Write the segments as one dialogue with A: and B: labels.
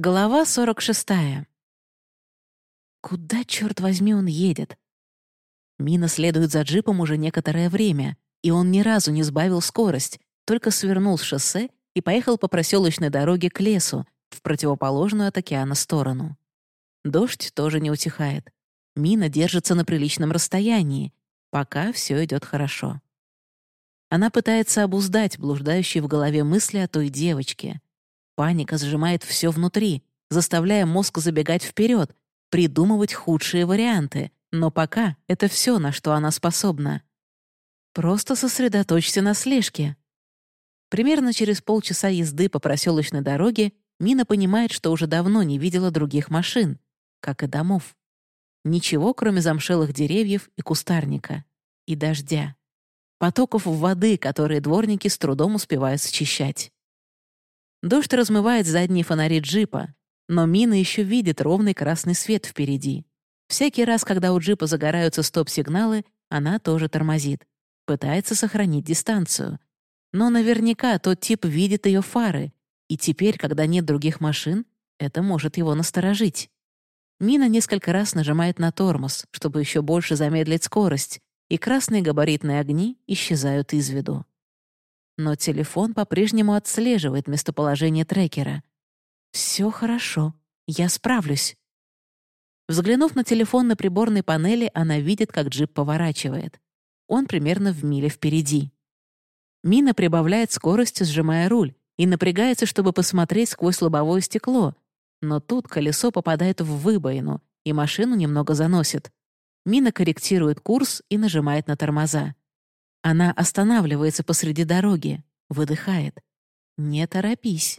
A: Глава 46. Куда, черт возьми, он едет? Мина следует за джипом уже некоторое время, и он ни разу не сбавил скорость, только свернул с шоссе и поехал по проселочной дороге к лесу, в противоположную от океана сторону. Дождь тоже не утихает. Мина держится на приличном расстоянии, пока все идет хорошо. Она пытается обуздать блуждающие в голове мысли о той девочке. Паника сжимает все внутри, заставляя мозг забегать вперед, придумывать худшие варианты, но пока это все, на что она способна. Просто сосредоточься на слежке. Примерно через полчаса езды по проселочной дороге Мина понимает, что уже давно не видела других машин, как и домов. Ничего, кроме замшелых деревьев и кустарника. И дождя. Потоков воды, которые дворники с трудом успевают счищать. Дождь размывает задние фонари джипа, но Мина еще видит ровный красный свет впереди. Всякий раз, когда у джипа загораются стоп-сигналы, она тоже тормозит. Пытается сохранить дистанцию. Но наверняка тот тип видит ее фары, и теперь, когда нет других машин, это может его насторожить. Мина несколько раз нажимает на тормоз, чтобы еще больше замедлить скорость, и красные габаритные огни исчезают из виду. Но телефон по-прежнему отслеживает местоположение трекера. «Все хорошо, я справлюсь». Взглянув на телефон на приборной панели, она видит, как джип поворачивает. Он примерно в миле впереди. Мина прибавляет скорость, сжимая руль, и напрягается, чтобы посмотреть сквозь лобовое стекло. Но тут колесо попадает в выбоину, и машину немного заносит. Мина корректирует курс и нажимает на тормоза. Она останавливается посреди дороги, выдыхает. «Не торопись».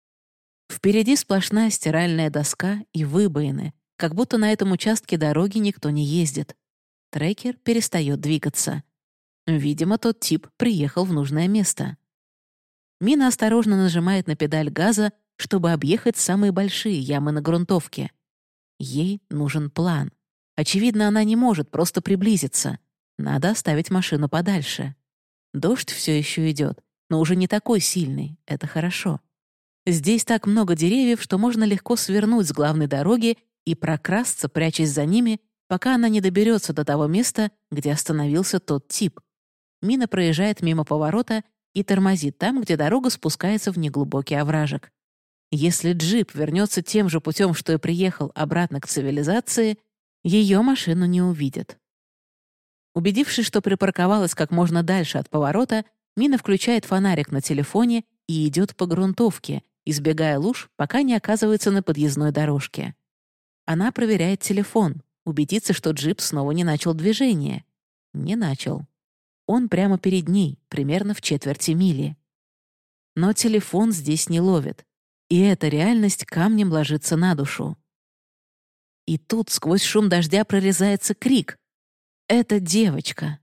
A: Впереди сплошная стиральная доска и выбоины, как будто на этом участке дороги никто не ездит. Трекер перестает двигаться. Видимо, тот тип приехал в нужное место. Мина осторожно нажимает на педаль газа, чтобы объехать самые большие ямы на грунтовке. Ей нужен план. Очевидно, она не может просто приблизиться. Надо оставить машину подальше. Дождь все еще идет, но уже не такой сильный. Это хорошо. Здесь так много деревьев, что можно легко свернуть с главной дороги и прокрасться, прячась за ними, пока она не доберется до того места, где остановился тот тип. Мина проезжает мимо поворота и тормозит там, где дорога спускается в неглубокий овражек. Если джип вернется тем же путем, что и приехал, обратно к цивилизации, ее машину не увидят. Убедившись, что припарковалась как можно дальше от поворота, Мина включает фонарик на телефоне и идет по грунтовке, избегая луж, пока не оказывается на подъездной дорожке. Она проверяет телефон, убедится, что джип снова не начал движение. Не начал. Он прямо перед ней, примерно в четверти мили. Но телефон здесь не ловит. И эта реальность камнем ложится на душу. И тут сквозь шум дождя прорезается крик. Это девочка.